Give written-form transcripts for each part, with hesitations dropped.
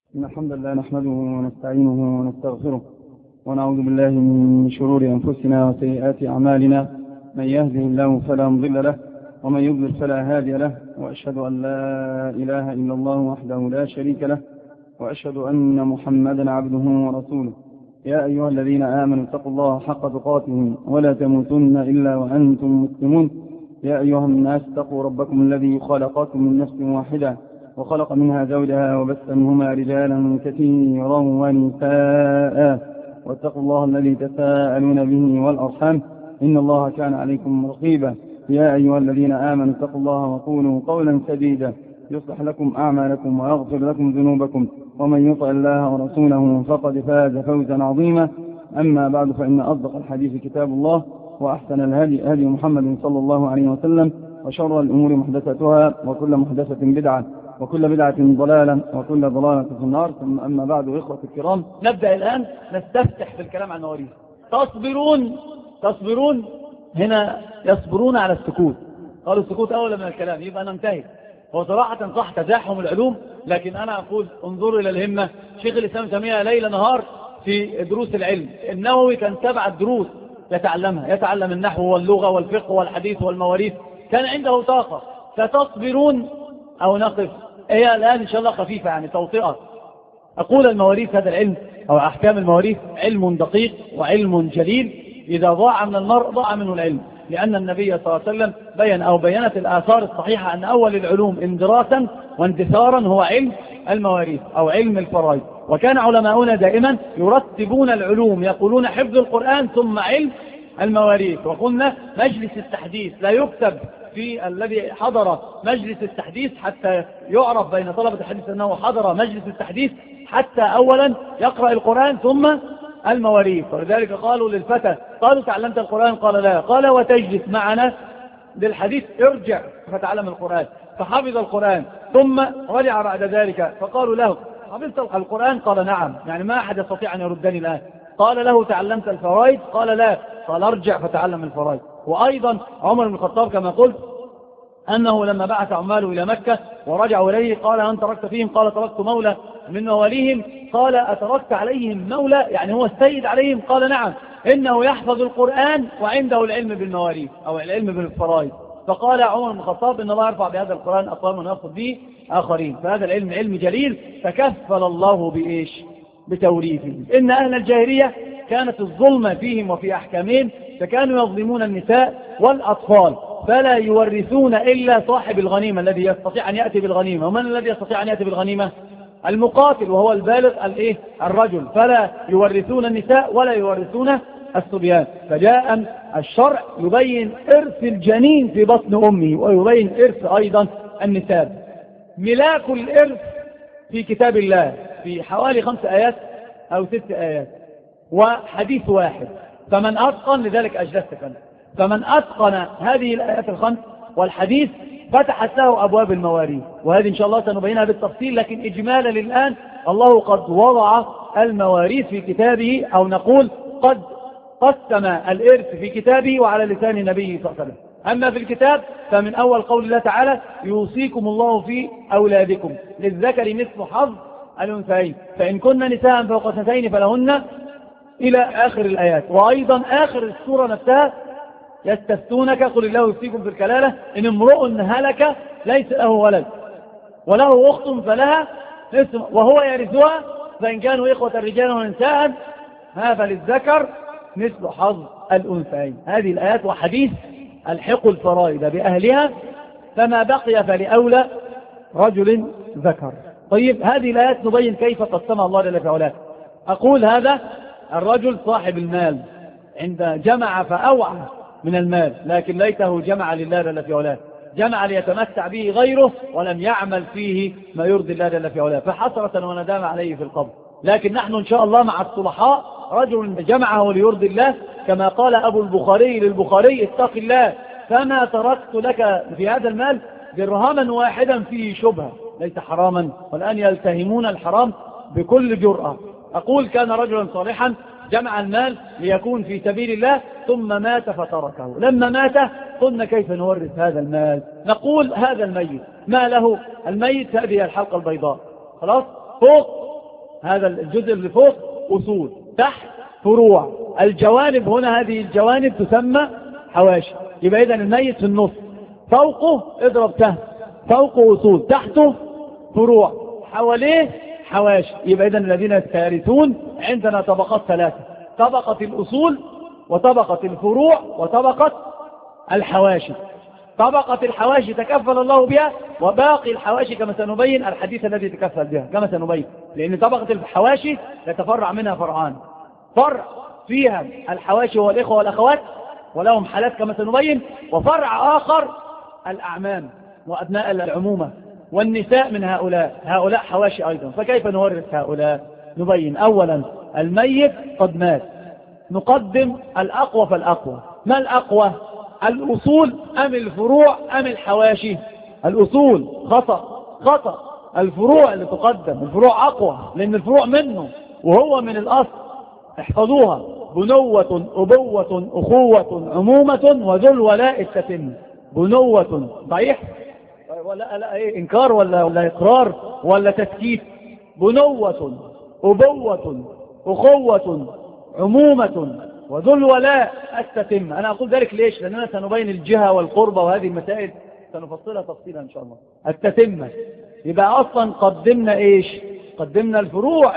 إن الحمد لله نحمده ونستعينه ونستغفره ونعوذ بالله من شرور أنفسنا وسيئات أعمالنا. من يهده الله فلا مضل له ومن يضلل فلا هادي له، وأشهد أن لا إله إلا الله وحده لا شريك له، وأشهد أن محمدا عبده ورسوله. يا أيها الذين آمنوا اتقوا الله حق تقاته ولا تموتن إلا وأنتم مسلمون. يا أيها الناس اتقوا ربكم الذي خلقكم من نفس واحدة وخلق منها زوجها وبث منهما رجالا كثيرا ونساء، واتقوا الله الذي تساءلون به والأرحام إن الله كان عليكم رقيبا. يا أيها الذين آمنوا اتقوا الله وقولوا قولا سديدا يصلح لكم أعمالكم ويغفر لكم ذنوبكم، ومن يطع الله ورسوله فقد فاز فوزا عظيما. أما بعد، فإن أصدق الحديث كتاب الله، وأحسن الهدي هدي محمد صلى الله عليه وسلم، وشر الأمور محدثتها، وكل محدثة بدعة، وكل بدعة ضلالة، وكل ضلالة في النار. ثم أما بعد، إخوة الكرام، نبدأ الآن نستفتح في الكلام عن المواريث. تصبرون هنا يصبرون على السكوت، قالوا السكوت أولى من الكلام، يبقى ننتهي. هو صراحة صح تزاحم العلوم، لكن أنا أقول انظروا إلى الهمة. شيخ الإسلام تيمية ليل نهار في دروس العلم. النووي كان 7 دروس يتعلمها، يتعلم النحو واللغة والفقه والحديث والمواريث، كان عنده طاقة. فتصبرون أو نقف، هي الآن إن شاء الله خفيفة، يعني توطئة. أقول المواريث، هذا العلم أو أحكام المواريث علم دقيق وعلم جليل. إذا ضاع من المرء ضاع منه العلم، لأن النبي صلى الله عليه وسلم بينت الآثار الصحيحة أن أول العلوم اندراسا واندثارا هو علم المواريث أو علم الفرائض. وكان علماؤنا دائما يرتبون العلوم، يقولون حفظ القرآن ثم علم المواريث. وقلنا مجلس التحديث لا يكتب في الذي حضر مجلس التحديث حتى يعرف بين طلبة الحديث أنه حضر مجلس التحديث، حتى أولا يقرأ القرآن ثم المواريث. ولذلك قالوا للفتى، قالوا تعلمت القرآن؟ قال لا. قال وتجلس معنا للحديث؟ ارجع فتعلم القرآن. فحفظ القرآن ثم رجع بعد ذلك، فقالوا له حفظت القرآن؟ قال نعم. يعني ما أحد يستطيع أن يردني الآن. قال له تعلمت الفرائض؟ قال لا. قال ارجع فتعلم الفرائض. وأيضا عمر بن الخطاب كما قلت أنه لما بعث عماله إلى مكة ورجعوا إليه قال أن تركت فيهم؟ قال تركت مولى من مواليهم. قال أتركت عليهم مولى، يعني هو السيد عليهم؟ قال نعم، إنه يحفظ القرآن وعنده العلم بالمواريث أو العلم بالفرائض. فقال عمر بن الخطاب إن الله يرفع بهذا القرآن أقوام ويخفض به آخرين. فهذا العلم علم جليل، تكفل الله بإيش؟ بتوريثه. إن أهل الجاهلية كانت الظلمة فيهم وفي أحكامهم، فكانوا يظلمون النساء والأطفال، فلا يورثون إلا صاحب الغنيمة الذي يستطيع أن يأتي بالغنيمة. ومن الذي يستطيع أن يأتي بالغنيمة؟ المقاتل، وهو البالغ الرجل. فلا يورثون النساء ولا يورثون الصبيان. فجاء الشرع يبين إرث الجنين في بطن أمه، ويبين إرث أيضا النساب. ملاك الإرث في كتاب الله في حوالي 5 آيات أو 6 آيات وحديث واحد. فمن أتقن، لذلك أجلستك أنا، فمن أتقن هذه الآيات ال5 والحديث فتحت له أبواب المواريث. وهذه إن شاء الله سنبينها بالتفصيل، لكن إجمالا للآن الله قد وضع المواريث في كتابه، أو نقول قد قسم الإرث في كتابه وعلى لسان النبي صلى الله عليه وسلم. أما في الكتاب فمن أول قول الله تعالى يوصيكم الله في أولادكم للذكر مثل حظ الأنثيين، فإن كن نساء فوق 2 فلهن إلى آخر الآيات. وأيضا آخر السورة نفسها يستفتونك قل الله يفتيكم في الكلالة إن امرؤ هلك ليس له ولد وله أخت فلها نصف وهو يرثها فإن كانوا إخوة رجالا ونساء فللذكر مثل حظ الأنثيين. هذه الآيات وحديث الحق الفرائض بأهلها، فما بقي فلأولى رجل ذكر. طيب، هذه الآيات نبين كيف قسمها الله جل وعلا. أقول هذا الرجل صاحب المال عند جمع فأوعى من المال، لكن ليته جمع لله جل وعلا، جمع ليتمتع به غيره ولم يعمل فيه ما يرضي الله جل وعلا، فحسرة وندامة عليه في القبر. لكن نحن إن شاء الله مع الصلحاء رجل جمعه ليرضي الله، كما قال أبو البخاري للبخاري اتق الله فما تركت لك في هذا المال درهما واحدا فيه شبهة، ليس حراما، والآن يلتهمون الحرام بكل جرأة. أقول كان رجلا صالحا جمع المال ليكون في سبيل الله ثم مات فتركه. لما مات قلنا كيف نورث هذا المال؟ نقول هذا الميت ما له؟ الميت هذه الحلقة البيضاء، خلاص، فوق هذا الجزء اللي فوق أصول، تحت فروع. الجوانب هنا هذه الجوانب تسمى حواشي. يبقى إذن الميت في النص، فوقه اضرب سهم، فوقه أصول، تحته فروع، حواليه حواشي. يبقى إذن الذين يرثون عندنا طبقات ثلاثة: طبقة الأصول، وطبقة الفروع، وطبقة الحواشي. طبقة الحواشي تكفل الله بها، وباقي الحواشي كما سنبين الحديث الذي تكفل بها كما سنبين. لأن طبقة الحواشي يتفرع منها فرعان: فرع فيها الحواشي والإخوة والأخوات ولهم حالات كما سنبين، وفرع آخر الأعمام وأبناء العمومة والنساء من هؤلاء حواشي أيضا. فكيف نورث هؤلاء؟ نبين. أولا الميت قد مات، نقدم الأقوى فالأقوى. ما الأقوى؟ الأصول أم الفروع أم الحواشي؟ الأصول خطأ. الفروع اللي تقدم، الفروع أقوى لأن الفروع منه وهو من الأصل. احفظوها: بنوة، أبوة، أخوة، عمومة، وذو الولاء التتم. بنوة ضعيف ولا لا ايه، انكار ولا اقرار ولا تسكيت؟ بنوة، أبوة، أخوة، عمومة، وذو الولاء التتم. أنا أقول ذلك ليش؟ لأننا سنبين الجهة والقربة وهذه المسائل سنفصلها تفصيلا إن شاء الله. التتمة يبقى أصلا قدمنا إيش؟ قدمنا الفروع.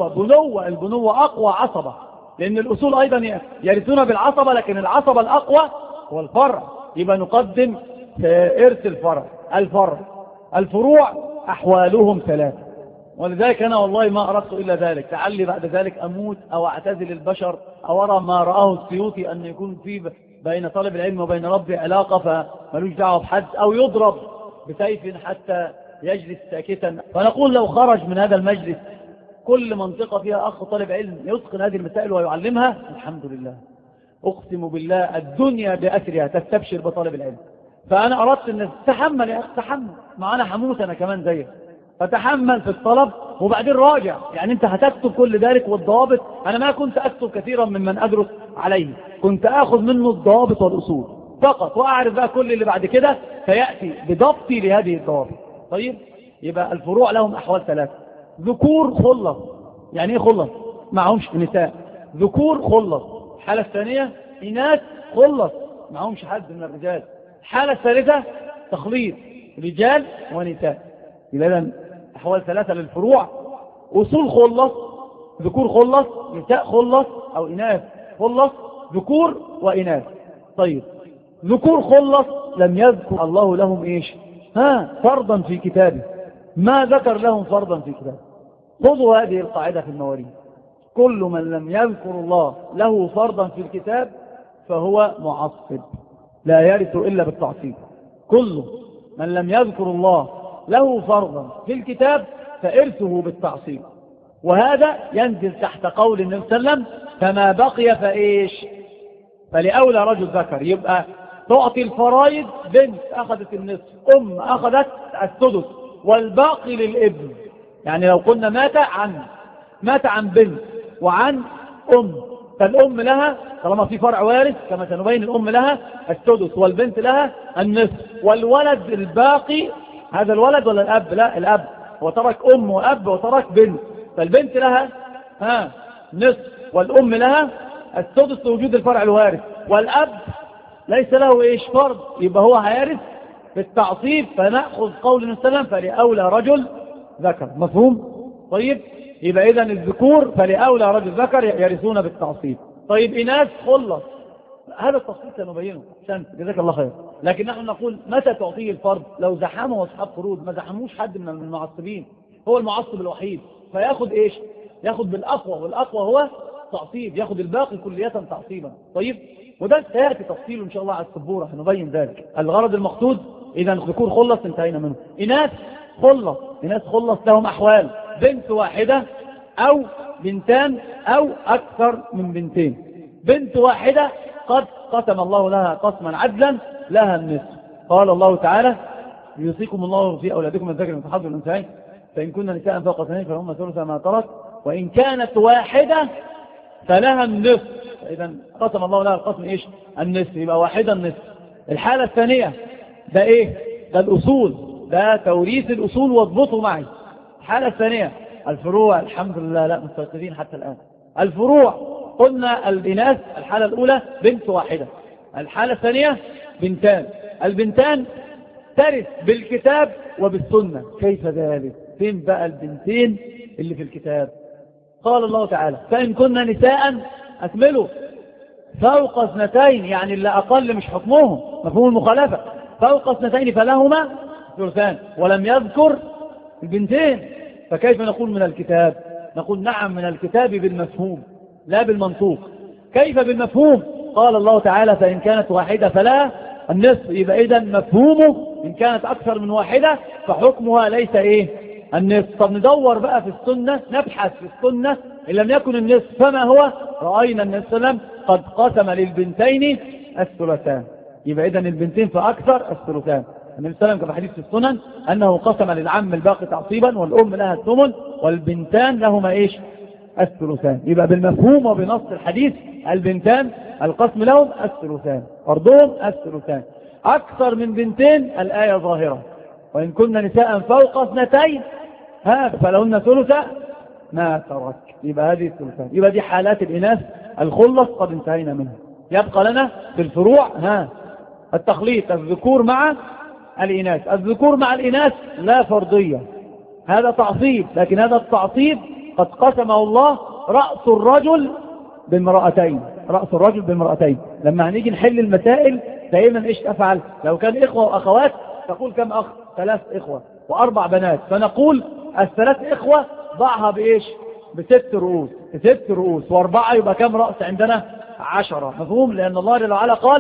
البنوة أقوى عصبة، لأن الأصول أيضا يرثون بالعصبة، لكن العصبة الأقوى هو الفرع. يبقى نقدم إرث الفرع. الفروع أحوالهم ثلاثة، ولذلك أنا والله ما أردت إلا ذلك، لعلي بعد ذلك أموت أو أعتزل البشر أو أرى ما رآه السيوطي أن يكون في بين طالب العلم وبين ربي علاقة فملوش دعوة بحد، أو يضرب بسيف حتى يجلس ساكتا. فنقول لو خرج من هذا المجلس كل منطقة فيها أخ طالب علم يتقن هذه المسائل ويعلمها، الحمد لله. أقسم بالله الدنيا بأسرها تستبشر بطالب العلم. فأنا أردت أن تتحمل يا أخي، تحمل معنا حموت أنا كمان زيك، فتحمل في الطلب وبعدين راجع. يعني أنت هتكتب كل ذلك والضوابط. أنا ما كنت أكتب كثيرا ممن أدرس عليه، كنت أخذ منه الضوابط والأصول فقط، وأعرف بقى كل اللي بعد كده سيأتي بضبطي لهذه الضوابط. طيب، يبقى الفروع لهم أحوال ثلاثة: ذكور خلص. يعني إيه خلص؟ معهمش نساء. ذكور خلص. الحالة الثانية إناث خلص، معهمش حد من الرجال. الحالة الثالثة تخليط رجال ونساء. إذا أحوال ثلاثة للفروع: أصول خلص، ذكور خلص، نساء خلص أو إناث خلص، ذكور وإناث. طيب، ذكور خلص لم يذكر الله لهم إيش؟ فرضا في كتابه. ما ذكر لهم فرضا في كتابه. خذوا هذه القاعدة في المواريث: كل من لم يذكر الله له فرضا في الكتاب فهو معصب، لا يرث إلا بالتعصيب. كل من لم يذكر الله له فرضا في الكتاب فإرثه بالتعصيب. وهذا ينزل تحت قول النبي صلى الله عليه وسلم: فما بقي فإيش؟ فلأولى رجل ذكر. يبقى تعطي الفرائض: بنت أخذت النصف، أم أخذت السدس، والباقي للابن. يعني لو قلنا مات عن بنت وعن أم، فالأم لها طالما في فرع وارث كما سنبين الأم لها السدس والبنت لها النصف، والولد الباقي. هذا الولد ولا الأب؟ لا، الأب. وترك أم وأب وترك بنت، فالبنت لها نصف والأم لها السدس لوجود الفرع الوارث، والأب ليس له إيش فرض، يبقى هو هيرث بالتعصيب. فنأخذ قول النبي صلى الله عليه وسلم: فلأولى رجل ذكر. مفهوم؟ طيب، يبقى إذن الذكور فلأولى رجل ذكر يرثون بالتعصيب. طيب، إناث خلص. هذا التفصيل سنبينه، جزاك الله خير. لكن نحن نقول متى تعطيه الفرض؟ لو زحمه أصحاب فروض، ما زحموش حد من المعصبين، هو المعصب الوحيد، فياخد إيش؟ ياخد بالأقوى، والأقوى هو تعصيب، ياخد الباقي كلية تعصيبا. طيب، وده سيأتي تفصيله إن شاء الله على السبورة، هنبين ذلك. الغرض المقصود إذا ذكور خلص انتهينا منه. إناث خلص لهم أحوال: بنت واحدة أو بنتان أو أكثر من بنتين. بنت واحدة قد قسم الله لها قسما عدلا لها النصف. قال الله تعالى: يوصيكم الله في أولادكم الذكر مثل حظ الأنثيين، فإن كن نساء فوق اثنين فهم ثلث ما ترك، وإن كانت واحدة فلها النصف. إذا قسم الله لها القسم إيش؟ النصف. يبقى واحدة النصف. الحالة الثانية ده إيه؟ ده الأصول، ده توريث الأصول، واضبطوا معي. الحالة الثانية الفروع الحمد لله لا مستيقظين حتى الآن. الفروع قلنا الإناث الحالة الأولى بنت واحدة، الحالة الثانية بنتان. البنتان ترث بالكتاب وبالسنة. كيف ذلك؟ فين بقى البنتين اللي في الكتاب؟ قال الله تعالى فإن كنا نساء أكملوا فوق اثنتين، يعني اللي أقل مش حكمهم مفهوم المخالفة، فوق اثنتين فلهما ثلثان، ولم يذكر البنتين. فكيف نقول من الكتاب؟ نقول نعم من الكتاب بالمفهوم لا بالمنطوق. كيف بالمفهوم؟ قال الله تعالى فإن كانت واحدة فلا النصف، يبقى إذا مفهومه إن كانت أكثر من واحدة فحكمها ليس إيه؟ النصف. طب ندور بقى في السنة، نبحث في السنة إن لم يكن النصف فما هو؟ رأينا النبي صلى الله عليه وسلم قد قسم للبنتين الثلثان، يبقى إذن البنتين فأكثر الثلثان. النبي صلى الله عليه وسلم كما حديث في السنن أنه قسم للعم الباقي تعصيبا والأم لها الثمن والبنتان لهما إيش؟ الثلثان. يبقى بالمفهوم وبنص الحديث البنتان القسم لهم الثلثان، أرضهم الثلثان. أكثر من بنتين الآية ظاهرة، وإن كنا نساء فوق اثنتين فلهن ثلث ما ترك، يبقى هذه الثلثان. يبقى دي حالات الإناث الخلص قد انتهينا منها. يبقى لنا في الفروع التخليط الذكور مع الإناث. الذكور مع الإناث لا فرضية، هذا تعصيب، لكن هذا التعصيب قد قسمه الله رأس الرجل بامرأتين، رأس الرجل بامرأتين. لما هنيجي نحل المسائل دائما ايش تفعل؟ لو كان إخوة وأخوات تقول كم أخ؟ 3 إخوة و4 بنات، فنقول 3 إخوة ضعها بإيش؟ ب6 رؤوس، 6 رؤوس و4 يبقى كم رأس عندنا؟ 10. مفهوم؟ لأن الله جل وعلا قال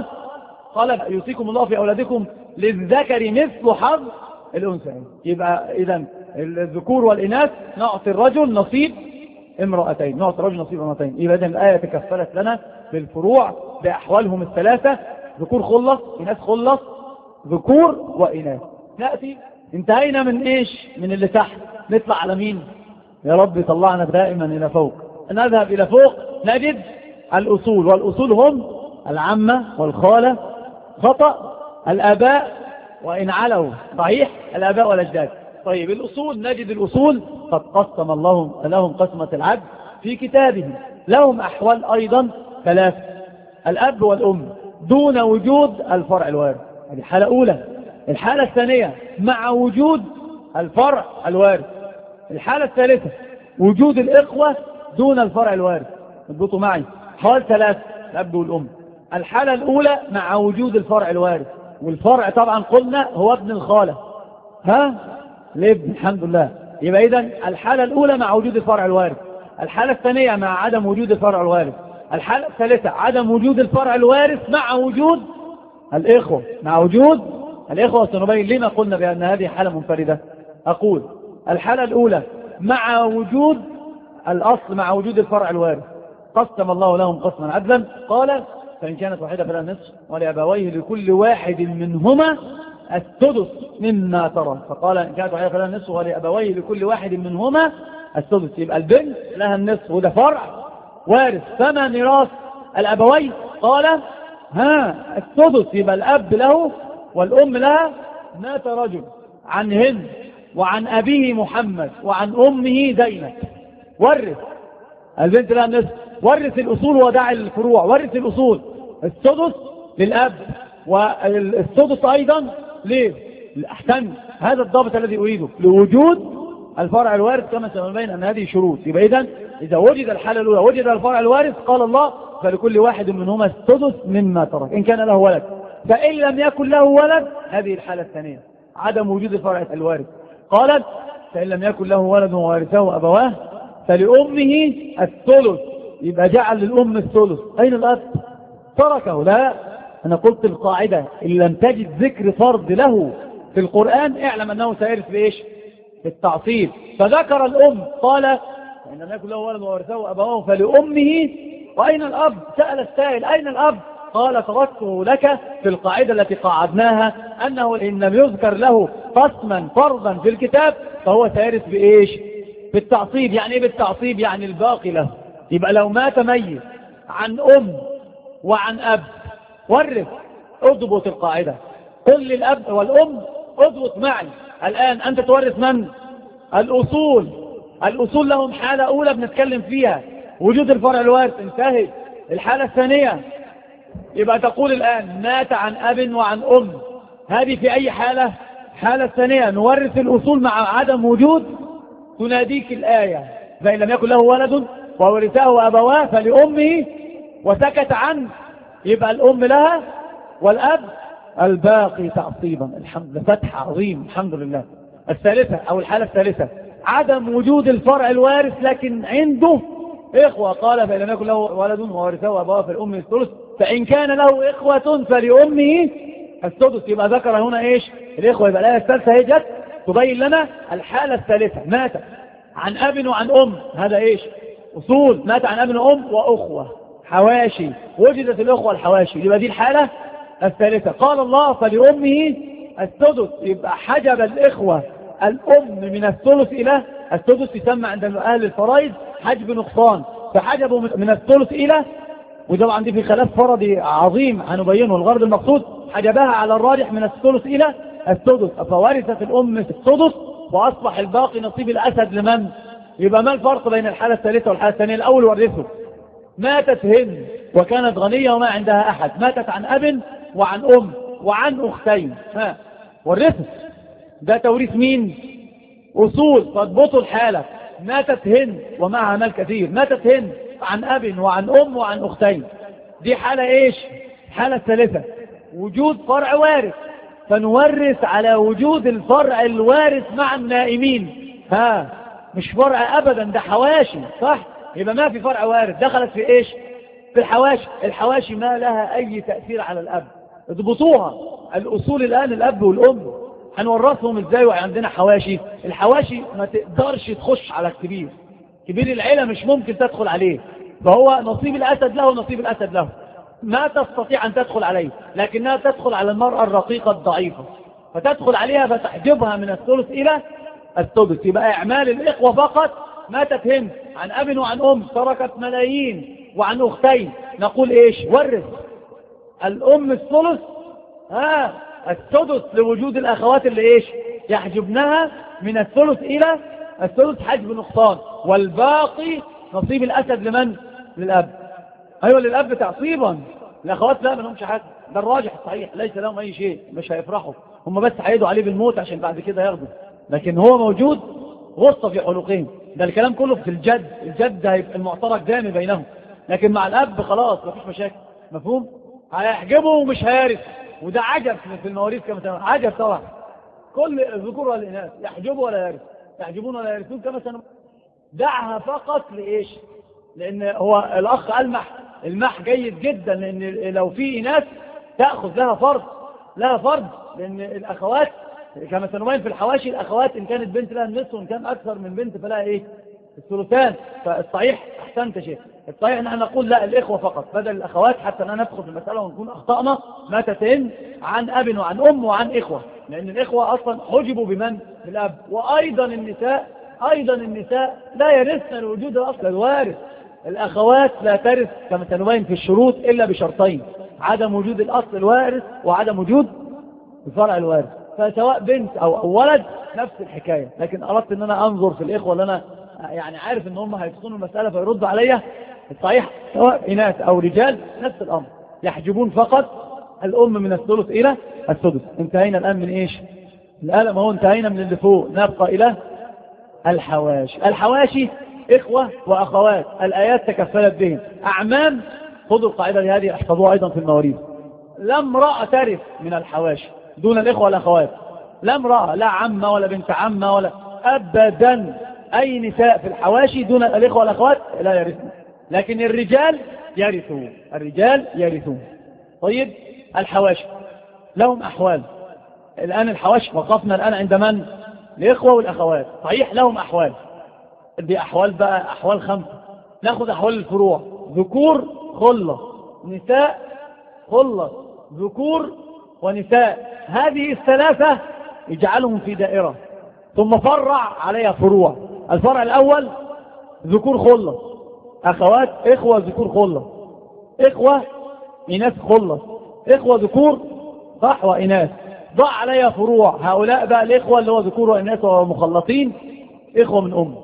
يوصيكم الله في أولادكم للذكر مثل حظ الأنثيين. يبقى إذن الذكور والإناث نعطي الرجل نصيب امرأتين، نعطي الرجل نصيب امرأتين. يبقى إذن الآية تكفلت لنا بالفروع بأحوالهم الثلاثة، ذكور خلص، إناث خلص، ذكور وإناث. نأتي انتهينا من إيش؟ من اللي تحت، نطلع على مين؟ يا رب طلعنا دائما إلى فوق. نذهب إلى فوق نجد الأصول، والأصول هم العمة والخالة، خطأ الآباء وإن علوا صحيح الآباء والأجداد. طيب الأصول، نجد الأصول قد قسم الله لهم قسمة العدل في كتابه. لهم أحوال أيضا 3، الأب والأم دون وجود الفرع الوارث، هذه حالة أولى. الحالة الثانية مع وجود الفرع الوارث. الحالة الثالثة وجود الإخوة دون الفرع الوارث. اضبطوا معي، حوال 3، الأب والأم. الحالة الأولى مع وجود الفرع الوارث، والفرع طبعا قلنا هو ابن الخالة، الابن الحمد لله. يبقى إذن الحالة الأولى مع وجود الفرع الوارث، الحالة الثانية مع عدم وجود الفرع الوارث، الحالة الثالثة عدم وجود الفرع الوارث مع وجود الإخوة، مع وجود الإخوة. سنبين لما قلنا بأن هذه حالة منفردة. أقول الحالة الأولى مع وجود الأصل، مع وجود الفرع الوارث، قسم الله لهم قسما عدلا. قال فإن كانت واحدة فلا نصف ولأبويه لكل واحد منهما السدس مما ترك. فقال إن كانت واحدة فلا نصف ولأبويه لكل واحد منهما السدس. يبقى البنت لها النصف وده فرع وارث، فما ميراث الأبوين؟ قال السدس. يبقى الأب له والأم لها 100 رجل، عن هند وعن أبيه محمد وعن أمه زينب. ورث البنت لها النصف، ورث الأصول ودع الفروع، ورث الأصول. السدس للأب والسدس أيضا ليه؟ الأحسن، هذا الضابط الذي أريده لوجود الفرع الوارث، كما سنبين أن هذه شروط. يبقى إذا وجد الحالة الأولى وجد الفرع الوارث، قال الله فلكل واحد منهما السدس مما ترك إن كان له ولد. فإن لم يكن له ولد، هذه الحالة الثانية عدم وجود الفرع الوارث. قالت فإن لم يكن له ولد ووارثه أبواه فلأمه الثلث. يبقى جعل للأم الثلث. أين الأب؟ تركه. لا، أنا قلت القاعدة إن لم تجد ذكر فرض له في القرآن اعلم أنه سيرث بإيش؟ بالتعصيب. فذكر الأم، قال إن لم يكن له ولد وورثه أبواه فلأمه. وأين الأب؟ سأل السائل أين الأب؟ قال تركته لك في القاعدة التي قاعدناها أنه إن لم يذكر له قسما فرضا في الكتاب فهو سيرث بإيش؟ بالتعصيب. يعني إيه بالتعصيب؟ يعني الباقي له. يبقى لو مات ميت عن أم وعن أب ورث، اضبط القاعدة، قل للأب والأم اضبط معي الآن، أنت تورث من؟ الأصول. الأصول لهم حالة أولى بنتكلم فيها، وجود الفرع الوارث، انتهت. الحالة الثانية، يبقى تقول الآن مات عن أب وعن أم، هذه في أي حالة؟ حالة الثانية نورث الأصول مع عدم وجود، تناديك الآية فإن لم يكن له ولد وورثه أبواه فلأمه وسكت عنه، يبقى الأم لها والأب الباقي تعصيبا. الحمد لله، فتح عظيم، الحمد لله. الثالثة أو الحالة الثالثة عدم وجود الفرع الوارث لكن عنده إخوة، قال فإن لم يكن له ولد وورثه أبواه فلأمه الثلث، فإن كان له إخوة فلأمه السدس. يبقى ذكر هنا إيش؟ الإخوة. يبقى الآية الثالثة هي جت تبين لنا الحالة الثالثة، مات عن أب وعن أم، هذا إيش؟ أصول. مات عن أب وأم وأخوة حواشي، وجدت الأخوة الحواشي، يبقى دي الحالة الثالثة. قال الله فلأمه السدس، يبقى حجب الإخوة الأم من الثلث إلى السدس، يسمى عند أهل الفرائض حجب نقصان، فحجبوا من الثلث إلى، وطبعا دي في خلاف فرضي عظيم هنبينه. الغرض المقصود حجبها على الراجح من الثلث إلى السدس، فورثت الأم السدس وأصبح الباقي نصيب الأسد لمن؟ يبقى ما الفرق بين الحالة الثالثة والحالة الثانية؟ الأول ورثه، ماتت هند وكانت غنية وما عندها أحد، ماتت عن أب وعن أم وعن أختين، ورثه، ده توريث مين؟ أصول. فاضبطوا الحالة، ماتت هند ومعها مال كثير، ماتت هند عن أب وعن أم وعن أختين، دي حالة إيش؟ حالة الثالثة، وجود فرع وارث، فنورث على وجود الفرع الوارث مع النائمين. مش فرع أبدا، ده حواشي، صح؟ يبقى ما في فرع وارث، دخلت في إيش؟ في الحواشي. الحواشي ما لها أي تأثير على الأب، اضبطوها. الأصول الآن الأب والأم، هنورثهم إزاي وعندنا حواشي؟ الحواشي ما تقدرش تخش على الكبير، كبير العيلة مش ممكن تدخل عليه، فهو نصيب الأسد له ونصيب الأسد له، ما تستطيع أن تدخل عليه، لكنها تدخل على المرأة الرقيقة الضعيفة، فتدخل عليها فتحجبها من الثلث إلى السدس. يبقى إعمال الإخوة فقط. ماتت هند عن أب وعن أم، تركت ملايين، وعن أختين، نقول إيش؟ ورث الأم الثلث، السدس لوجود الأخوات اللي إيش؟ يحجبنها من الثلث إلى الثلث حجب نقصان، والباقي نصيب الأسد لمن؟ للأب. أيوة للأب تعصيبا، الأخوات لا منهمش حاجة، ده الراجح الصحيح، ليس لهم أي شيء، مش هيفرحوا، هم بس هيدوا عليه بالموت عشان بعد كده ياخدوا، لكن هو موجود غصة في حلقين. ده الكلام كله في الجد، الجد هيبقى المعترك دامي بينهم، لكن مع الأب خلاص مفيش مشاكل، مفهوم؟ هيحجبه ومش هيارث، وده عجب في المواريث كما سنة، عجب طبعا، كل الذكور والإناث يحجبوا ولا يارث، يحجبون ولا يارثون كما سنة. دعها فقط لإيش؟ لأن هو الأخ المح جيد جدا، لأن لو في إناث تأخذ لها فرض، لأن الأخوات كما سنبين في الحواشي، الأخوات إن كانت بنت لها النصف، وإن كان أكثر من بنت فلها إيه؟ الثلثان. فالصحيح أحسنت شيء، الصحيح أن نقول لا، الإخوة فقط بدل الأخوات، حتى لا ندخل في المسألة ونكون أخطأنا. ماتتين عن أب وعن أم وعن إخوة، لأن الإخوة أصلا حجبوا بمن؟ بالأب. وأيضا النساء لا يرثن لوجود الأصل الوارث، الأخوات لا ترث كما سنبين في الشروط إلا بشرطين: عدم وجود الأصل الوارث وعدم وجود الفرع الوارث. فسواء بنت أو ولد نفس الحكاية. لكن أردت أن أنا أنظر في الإخوة اللي أنا يعني عارف أن هم هيفصلوا المسألة فيردوا عليا. الصحيح سواء إناث أو رجال نفس الأمر، يحجبون فقط الأم من الثلث إلى السدس. انتهينا الآن من إيش؟ الآن هو انتهينا من اللي فوق، نبقى إلى الحواشي إخوة وأخوات، الآيات تكفلت بهم. أعمام، خذوا القاعدة هذه احفظوها أيضا في المواريث، لا امرأة ترث من الحواشي دون الإخوة والأخوات، لا امرأة، لا عمة ولا بنت عمة ولا أبدا، أي نساء في الحواشي دون الإخوة والأخوات لا يرثون، لكن الرجال يرثون. طيب الحواشي لهم أحوال. الآن الحواشي وقفنا الآن عند من؟ الإخوة والأخوات، صحيح لهم أحوال، دي أحوال بقى أحوال 5. نأخذ أحوال الفروع: ذكور خلة، نساء خلة، ذكور ونساء. هذه الثلاثة يجعلهم في دائرة، ثم فرع عليها فروع. الفرع الأول ذكور خلة، أخوات إخوة ذكور خلة، إخوة إناث خلة، إخوة ذكور صح وإناث، ضع عليها فروع. هؤلاء بقى الإخوة اللي هو ذكور وإناث ومخلطين، إخوة من أم.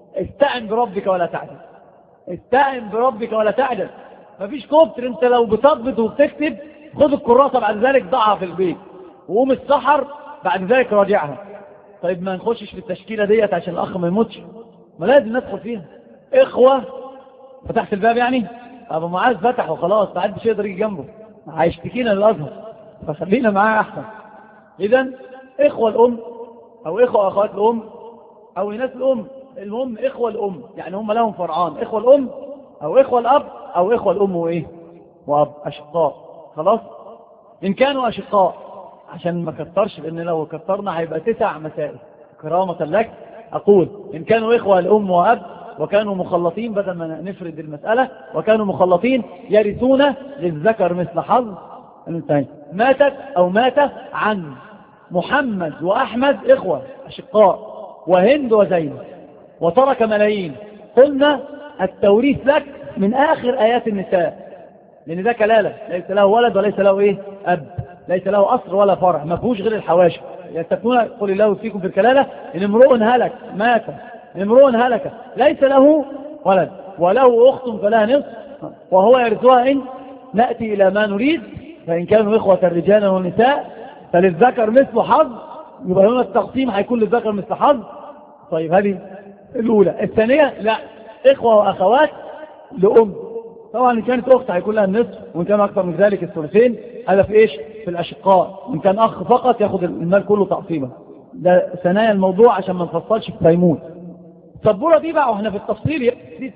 استعن بربك ولا تعجل، استعن بربك ولا تعجل. مفيش كمبيوتر، انت لو بتضبط وبتكتب خد الكراسة بعد ذلك ضعها في البيت وقوم السحر بعد ذلك راجعها. طيب ما نخشش في التشكيلة ديت عشان الأخ ما يموتش؟ ما لازم ندخل فيها. إخوة، فتحت الباب يعني أبو معاذ فتح وخلاص، ما حدش يقدر يجي جنبه، هيشتكينا للأزهر، فخلينا معاه أحسن. إذن إخوة الأم أو إخوة أخوات الأم أو إناث الأم، المهم إخوة الأم، يعني هم لهم فرعان، إخوة الأم أو إخوة الأب أو إخوة الأم وإيه وأب، أشقاء. خلاص، إن كانوا أشقاء، عشان ما كترش، لأن لو كترنا هيبقى 9 مسائل. كرامة لك أقول إن كانوا إخوة الأم وأب وكانوا مخلطين، بدل ما نفرد المسألة، وكانوا مخلطين يرثون للذكر مثل حظ الأنثيين. ماتت أو مات عن محمد وأحمد إخوة أشقاء وهند وزينب وترك ملايين، قلنا التوريث لك من آخر آيات النساء، لأن ده كلالة، ليس له ولد وليس له إيه أب، ليس له أصل ولا فرع، ما فيهوش غير الحواشي. يستفتون قل الله فيكم في الكلالة إن امرؤ هلك مات، إن امرؤ هلك ليس له ولد وله أخت فلها نصف وهو يرثها إن نأتي إلى ما نريد، فإن كانوا إخوة رجالا ونساء فللذكر مثل حظ، يبقى هنا التقسيم هيكون للذكر مثل حظ. طيب هذه الأولى. الثانية لا، إخوة وأخوات لأم، طبعا إن كانت أخت هيكون لها النصف، وإن كان أكثر من ذلك الثلثين. هذا في إيش؟ في الأشقاء. إن كان أخ فقط يأخذ المال كله تقسيمه. ده ثنايا الموضوع عشان ما نفصلش في فيموت. السبورة دي بقى واحنا في التفصيل دي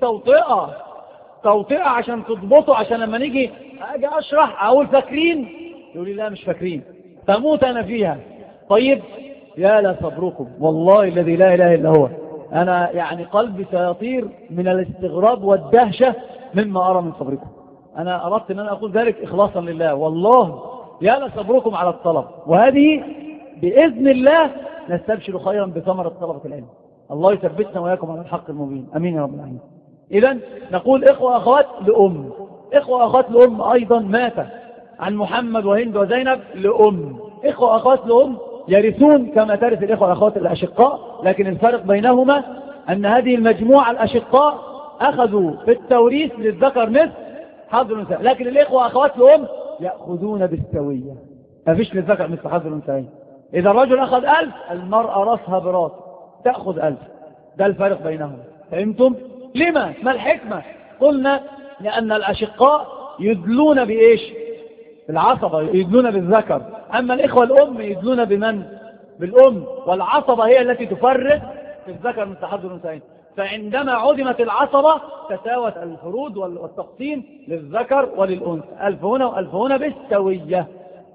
توطئة عشان تضبطه، عشان لما نيجي أجي أشرح أقول فاكرين، يقول لي لا مش فاكرين، تموت أنا فيها. طيب يا لا صبركم، والله الذي لا إله إلا هو، أنا يعني قلبي سيطير من الاستغراب والدهشة مما أرى من صبركم. أنا أردت أن أنا أقول ذلك إخلاصا لله، والله يا لا صبركم على الطلب، وهذه بإذن الله نستبشر خيرا بثمرة طلبة العلم. الله يثبتنا وإياكم على الحق المبين، أمين يا رب العالمين. إذن نقول إخوة أخوات لأم، إخوة أخوات لأم أيضا مات عن محمد وهند وزينب لأم. إخوة أخوات لأم يرثون كما ترث الإخوة الأخوات الأشقاء، لكن الفرق بينهما أن هذه المجموعة الأشقاء أخذوا في التوريث للذكر مثل حظ الأنثيين، لكن الإخوة أخوات لأم يأخذون بالسوية، ما فيش للذكر مثل حظ الأنثيين. إذا الرجل أخذ 1000 المرأة رأسها براس تأخذ 1000. ده الفرق بينهم. فهمتم؟ لما؟ ما الحكمة؟ قلنا لأن الأشقاء يدلون بإيش؟ بالعصبة، يدلون بالذكر. أما الإخوة الأم يدلون بمن؟ بالأم، والعصبة هي التي تفرق في الذكر من حظ الأنثيين. فعندما عدمت العصبة تساوت الفروض والتقسيم للذكر وللأنثى، 1000 هنا و1000 هنا بالسوية.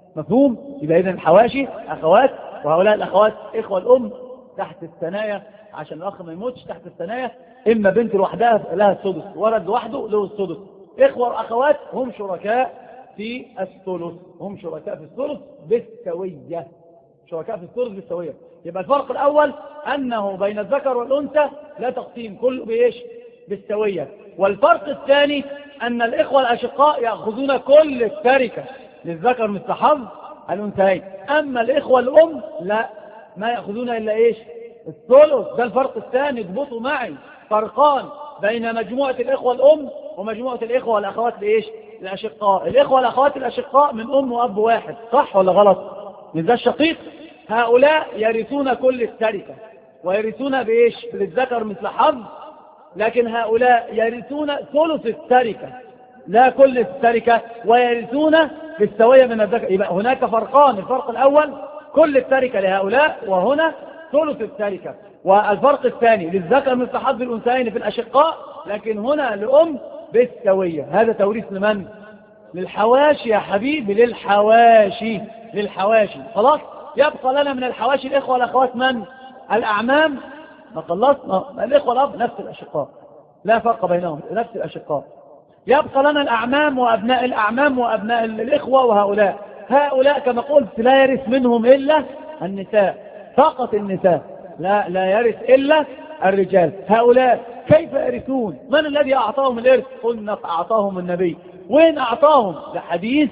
مفهوم؟ يبقى إذن الحواشي أخوات، وهؤلاء الأخوات إخوة الأم تحت الثنايا، عشان الأخ ما يموتش تحت الثنايا، إما بنت لوحدها لها السدس، ولد لوحده له السدس. إخوة وأخوات هم شركاء في الثلث، هم شركاء في الثلث بالسوية، شركاء في الثلث بالسوية. يبقى الفرق الأول أنه بين الذكر والأنثى لا تقسيم، كله بإيش؟ بالسوية. والفرق الثاني أن الإخوة الأشقاء يأخذون كل التركة للذكر مثل حظ الأنثيين، أما الإخوة الأم لا، ما يأخذون إلا إيش؟ الثلث. ده الفرق الثاني، اضبطوا معي، فرقان بين مجموعة الإخوة الأم ومجموعة الإخوة والأخوات لإيش؟ الأشقاء. الإخوة والأخوات الأشقاء من أم وأب واحد، صح ولا غلط؟ من ذا الشقيق. هؤلاء يرثون كل التركة ويرثون بإيش؟ للذكر مثل حظ، لكن هؤلاء يرثون ثلث التركة لا كل التركة، ويرثون بالسوية من الذكر. يبقى هناك فرقان، الفرق الأول كل التركة لهؤلاء، وهنا ثلث التركة. والفرق الثاني للذكر مثل حظ الأنثيين في الأشقاء، لكن هنا لأم بالسوية. هذا توريث لمن؟ للحواشي يا حبيبي، للحواشي، للحواشي. خلاص، يبقى لنا من الحواشي الإخوة والأخوات من؟ الأعمام. ما خلصنا الإخوة الأب نفس الأشقاء، لا فرق بينهم، نفس الأشقاء. يبقى لنا الأعمام وأبناء الأعمام وأبناء الإخوة، وهؤلاء كما قلت لا يرث منهم إلا النساء، فقط النساء، لا يرث إلا الرجال. هؤلاء كيف يرثون؟ من الذي أعطاهم الإرث؟ قلنا أعطاهم النبي. وين أعطاهم؟ لحديث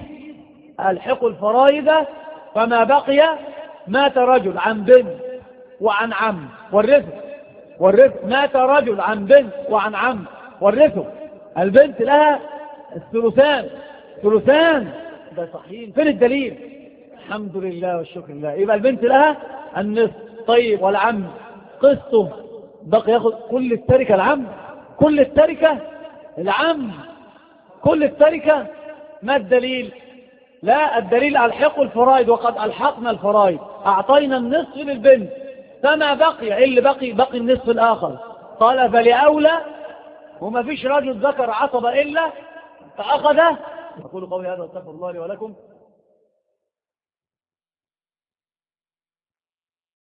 الحقوا الفرائض فما بقي مات رجل عن بنت وعن عم، والرث ورث. مات رجل عن بنت وعن عم ورثه. البنت لها الثلثان. ثلثان ده صحيح. فين الدليل؟ الحمد لله والشكر لله. يبقى البنت لها النصف. طيب والعم قسطه بقي ياخد كل التركة. العم كل التركة. العم كل التركة. ما الدليل؟ لا، الدليل ألحقوا الفرائض وقد ألحقنا الفرائض. أعطينا النصف للبنت فما بقي. إيه اللي بقي النصف الآخر. قال فلأولى وما فيش رجل ذكر عصب إلا فأخذه. أقول قولي هذا واستغفر الله لي ولكم.